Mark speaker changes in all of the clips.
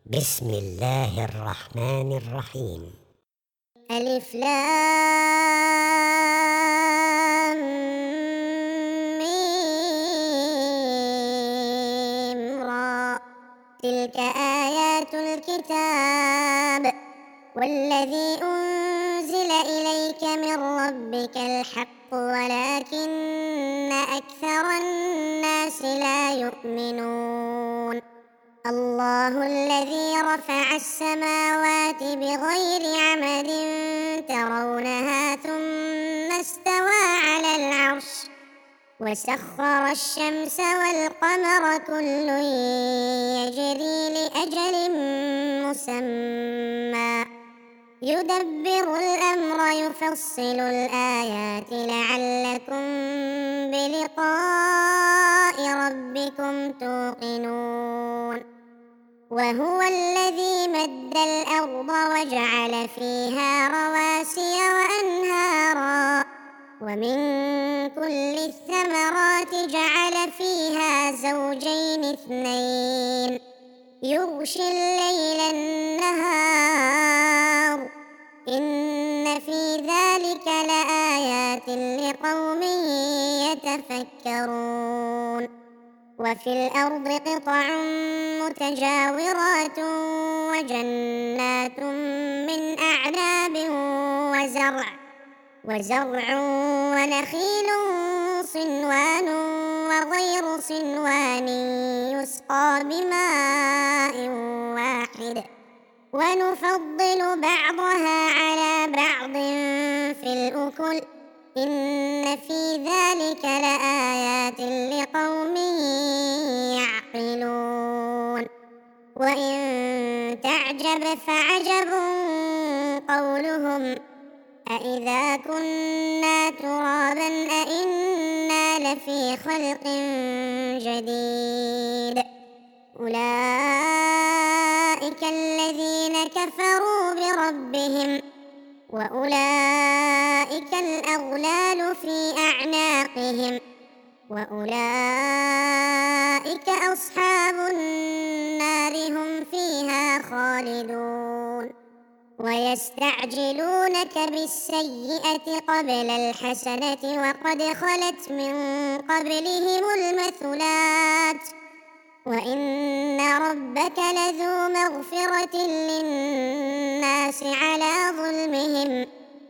Speaker 1: بسم الله الرحمن الرحيم.
Speaker 2: ألف لام ميم را. تلك آيات الكتاب والذي أنزل إليك من ربك الحق ولكن أكثر الناس لا يؤمنون. الله الذي رفع السماوات بغير عمد ترونها ثم استوى على العرش وسخر الشمس والقمر كل يجري لأجل مسمى يدبر الأمر يفصل الآيات لعلكم بلقاء ربكم توقنون. وهو الذي مد الأرض وجعل فيها رواسي وأنهارا ومن كل الثمرات جعل فيها زوجين اثنين يغشي الليل النهار إن في ذلك لآيات لقوم يتفكرون. وفي الأرض قطع متجاورات وجنات من أعناب وزرع ونخيل صنوان وغير صنوان يسقى بماء واحد ونفضل بعضها على بعض في الأكل إن في ذلك لآيات لقوم يعقلون. وإن تعجب فعجب قولهم أإذا كنا ترابا أإنا لفي خلق جديد. أولئك الذين كفروا بربهم وأولئك الأغلال في أعناقهم وأولئك أصحاب النار هم فيها خالدون. ويستعجلونك بالسيئة قبل الحسنة وقد خلت من قبلهم المثلات وإن ربك لذو مغفرة للناس على ظلمهم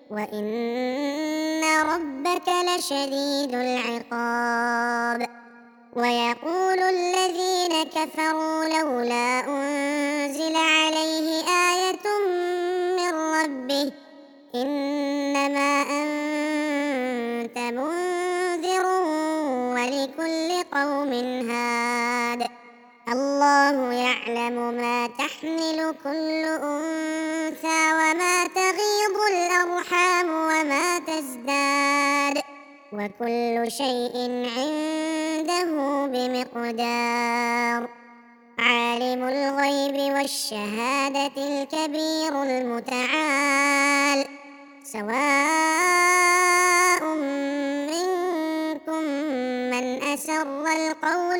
Speaker 2: وإن ربك لشديد العقاب. ويقول الذين كفروا لولا أنزل عليه آية من ربه إنما أنت منذر ولكل قوم هاد. الله يعلم ما تحمل كل أنثى وما تغيض الأرحام وما تزداد وكل شيء عنده بمقدار. عالم الغيب والشهادة الكبير المتعال سواء منكم من أسر القول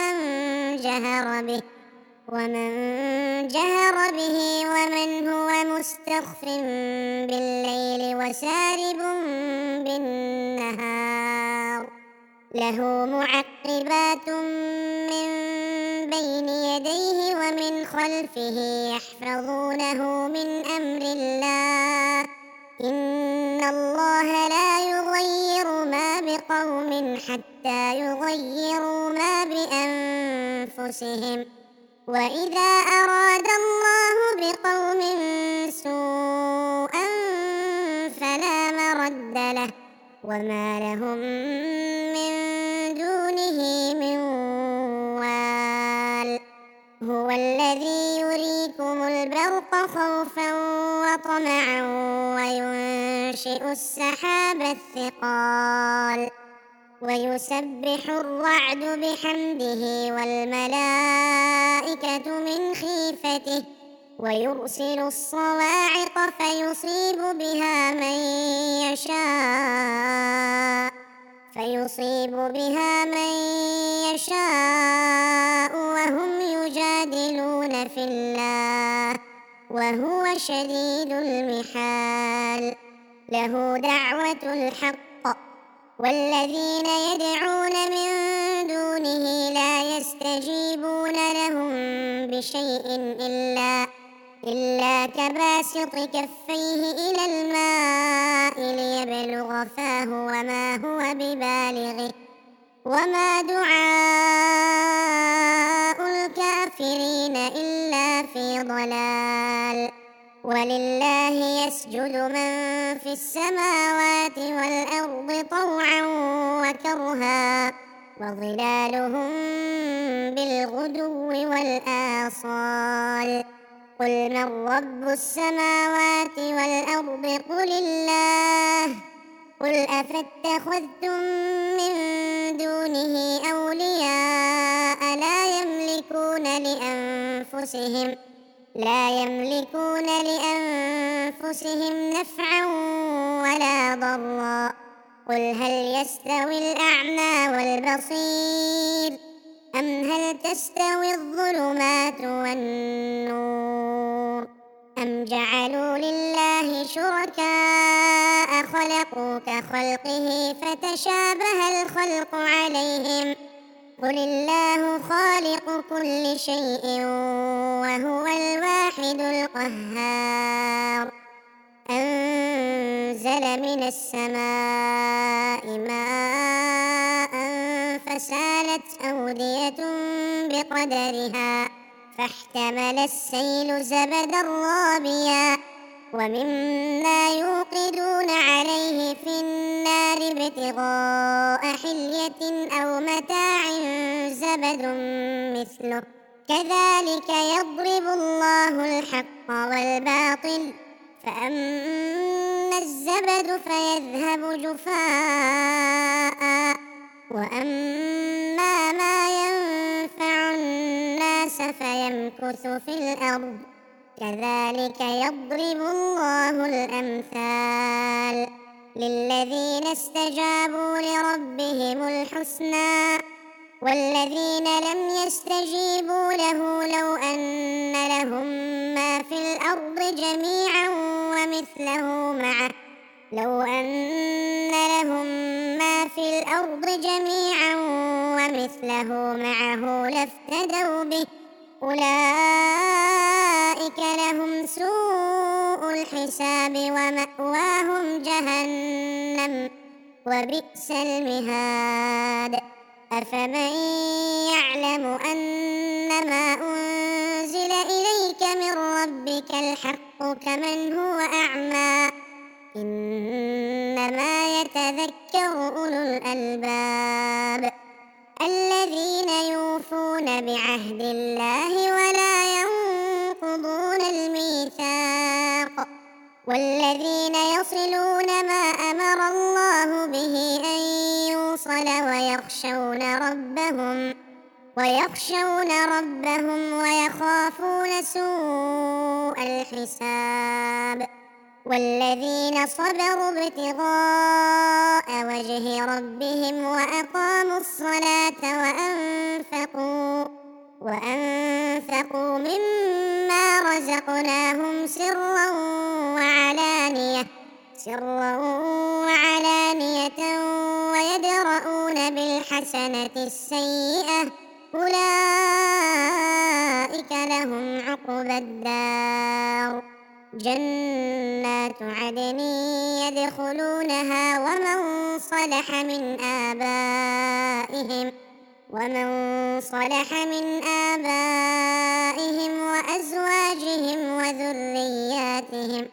Speaker 2: ومن جهر به ومن هو مستخف بالليل وسارب بالنهار. له معقبات من بين يديه ومن خلفه يحفظونه من أمر الله إن الله لا يغير ما بقوم حتى يغيروا ما بأنفسهم وإذا أراد الله بقوم سوءا فلا مرد له وما لهم من دونه من وال. هو الذي يريكم البرق خوفا وطمعا وينشئ السحاب الثقال ويسبح الرعد بحمده والملائكة من خيفته ويرسل الصواعق فيصيب بها من يشاء فيصيب بها من يشاء وهم يجادلون في الله وهو شديد المحال. له دعوة الحق والذين يدعون من دونه لا يستجيبون لهم بشيء إلا كباسط كفيه إلى الماء ليبلغ فاه وما هو ببالغه وما دعاء الكافرين إلا في ضلال. ولله يسجد من في السماوات والأرض طوعا وكرها وظلالهم بالغدو والآصال. قل من رب السماوات والأرض قل الله. قل أفاتخذتم من دونه أولياء لا يملكون لأنفسهم نفعا ولا ضرا. قل هل يستوي الأعمى والبصير أم هل تستوي الظلمات والنور أم جعلوا لله شركاء خلقوا كخلقه فتشابه الخلق عليهم. قل الله خالق كل شيء وهو الواحد القهار. أنزل من السماء ماء فسالت أودية بقدرها فاحتمل السيل زبدا رابيا ومما يوقدون عليه في النار ابتغاء حلية أو متاع زبد مثله كذلك يضرب الله الحق والباطل فأما الزبد فيذهب جفاء وأما ما ينفع الناس فيمكث في الأرض كذلك يضرب الله الأمثال. للذين استجابوا لربهم الحسنى والذين لم يستجيبوا له لو أن لهم ما في الأرض جميعا ومثله معه لافتدوا به أولئك لهم سوء الحساب ومأواهم جهنم وبئس المهاد. أفمن يعلم أنما أنزل إليك من ربك الحق كمن هو أعمى إنما يتذكر أولو الألباب الذين يوفون بعهد الله ولا ينقضون الميثاق والذين يصلون ما أمر الله به أن يوصل ويخشون ربهم ويخافون سوء الحساب. والذين صبروا ابتغاء وجه ربهم وأقاموا الصلاة وأنفقوا مما رزقناهم سرا وعلانية ويدرؤون بالحسنة السيئة أولئك لهم عقبى الدار جنات عدن يدخلونها ومن صلح من آبائهم وأزواجهم وذرياتهم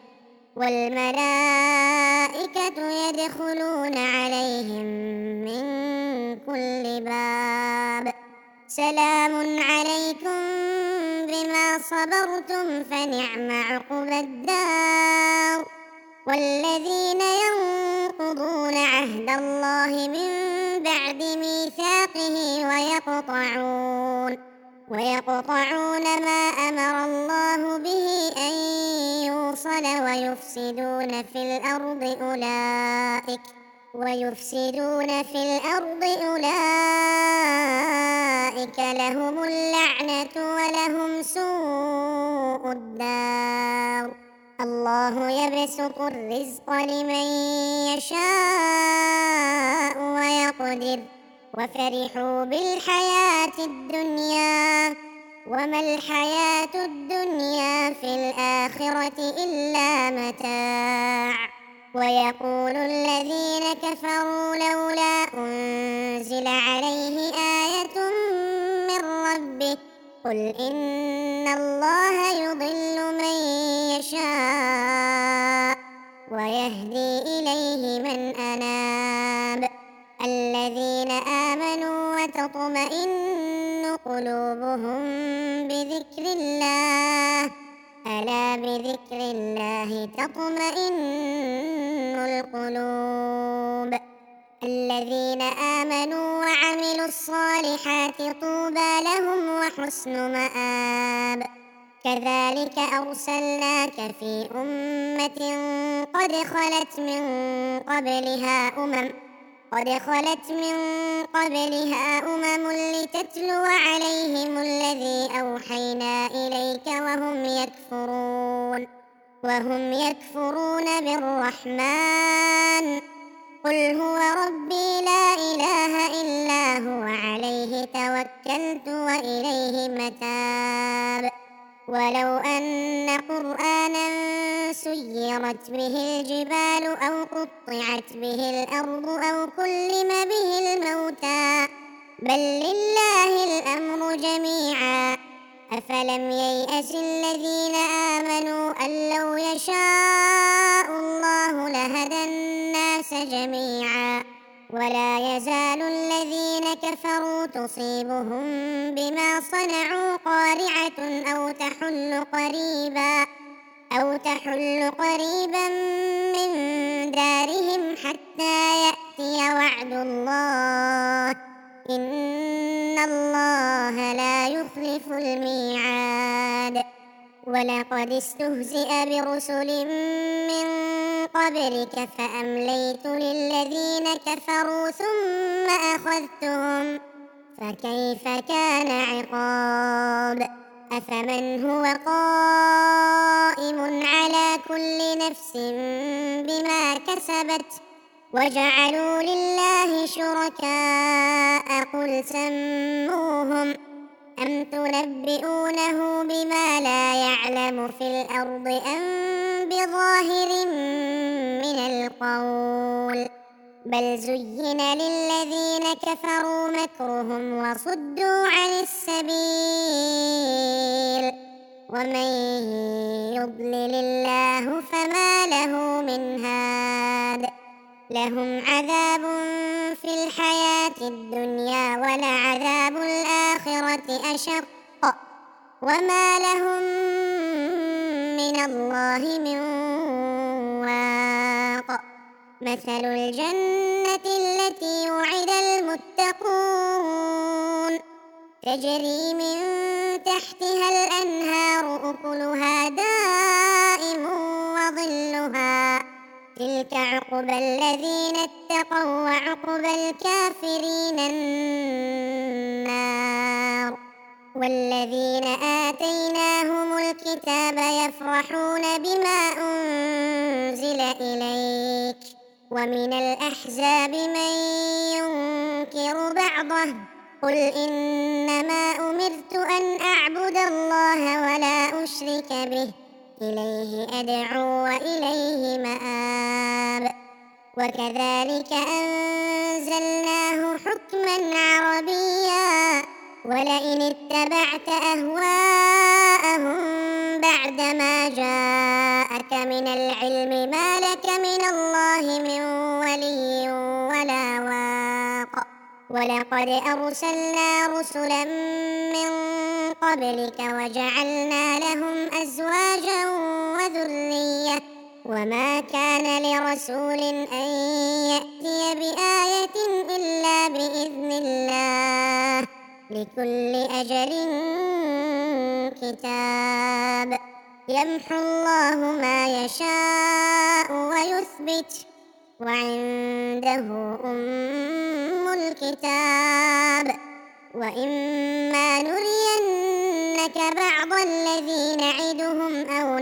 Speaker 2: والملائكة يدخلون عليهم من كل باب سلام عليكم بما صبرتم فنعم عقبى الدار. والذين ينقضون عهد الله من بعد ميثاقه ويقطعون ما أمر الله به أن يوصل ويفسدون في الأرض ويفسدون في الأرض أولئك لهم اللعنة ولهم سوء الدار. الله يبسط الرزق لمن يشاء ويقدر وفرحوا بالحياة الدنيا وما الحياة الدنيا في الآخرة إلا متاع. ويقول الذين كفروا لولا أنزل عليه آية من ربه قل إن الله يضل من يشاء ويهدي إليه من أناب. الذين آمنوا وتطمئن قلوبهم بذكر الله ألا بذكر الله تطمئن القلوب. الذين آمنوا وعملوا الصالحات طوبى لهم وحسن مآب. كذلك أرسلناك في أمة قد خلت من قبلها أمم لتتلو عليهم الذي أوحينا إليك وهم يكفرون بالرحمن قل هو ربي لا إله إلا هو عليه توكلت وإليه متاب. ولو أن قرآنا سيرت به الجبال أو قطعت به الأرض أو كلم به الموتى بل لله الأمر جميعا أفلم ييأس الذين آمنوا أن لو يشاء الله لهدى الناس جميعا. ولا يزال الذين كفروا تصيبهم بما صنعوا قارعة أو تحل قريبا من دارهم حتى يأتي وعد الله إن الله لا يخلف الميعاد. ولقد استهزئ برسل من قبلك فأمليت للذين كفروا ثم أخذتهم فكيف كان عقاب. أفمن هو قائم على كل نفس بما كسبت وجعلوا لله شركاء قل سموهم أم تنبئونه بما لا يعلم في الأرض أم بظاهر من القول بل زين للذين كفروا مكرهم وصدوا عن السبيل ومن يضلل الله فما له من هاد. لهم عذاب في الحياة الدنيا ولعذاب الآخرة أشق وما لهم من الله من واق. مثل الجنة التي وعد المتقون تجري من تحتها الأنهار أكلها دائم وظلها تلك عقبى الذين اتقوا وعقبى الكافرين النار. والذين آتيناهم الكتاب يفرحون بما أنزل إليك ومن الأحزاب من ينكر بعضه قل إنما أمرت أن أعبد الله ولا أشرك به إليه أدعو وإليه مآب. وكذلك أنزلناه حكما عربيا ولئن اتبعت أهواءهم بعدما جاءك من العلم ما لك من الله من ولي ولا واق. ولقد أرسلنا رسلا من قبلك وجعلنا لهم أزواجا وذرية وما كان لرسول أن يأتي بآية إلا بإذن الله لكل أجل كتاب. يمحو الله ما يشاء ويثبت وعنده أم الكتاب. وإما نرينك بعض الذي نعدهم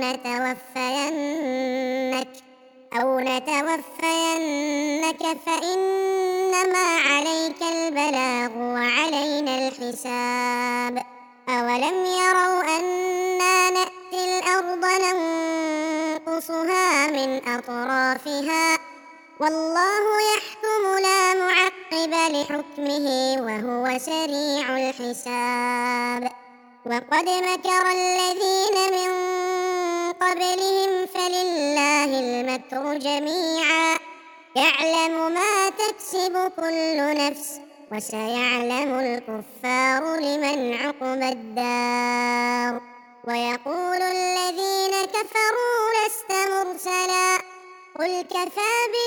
Speaker 2: أو نتوفينك فإنما عليك البلاغ وعلينا الحساب. أولم يروا أنا نأتي الأرض ننقصها من أطرافها والله يحكم لا معقب لحكمه وهو سريع الحساب. وقد مكر الذين من قبلهم فلله المكر جميعا يعلم ما تكسب كل نفس وسيعلم الكفار لمن عقبى الدار. ويقول الذين كفروا لست مرسلا قل كفى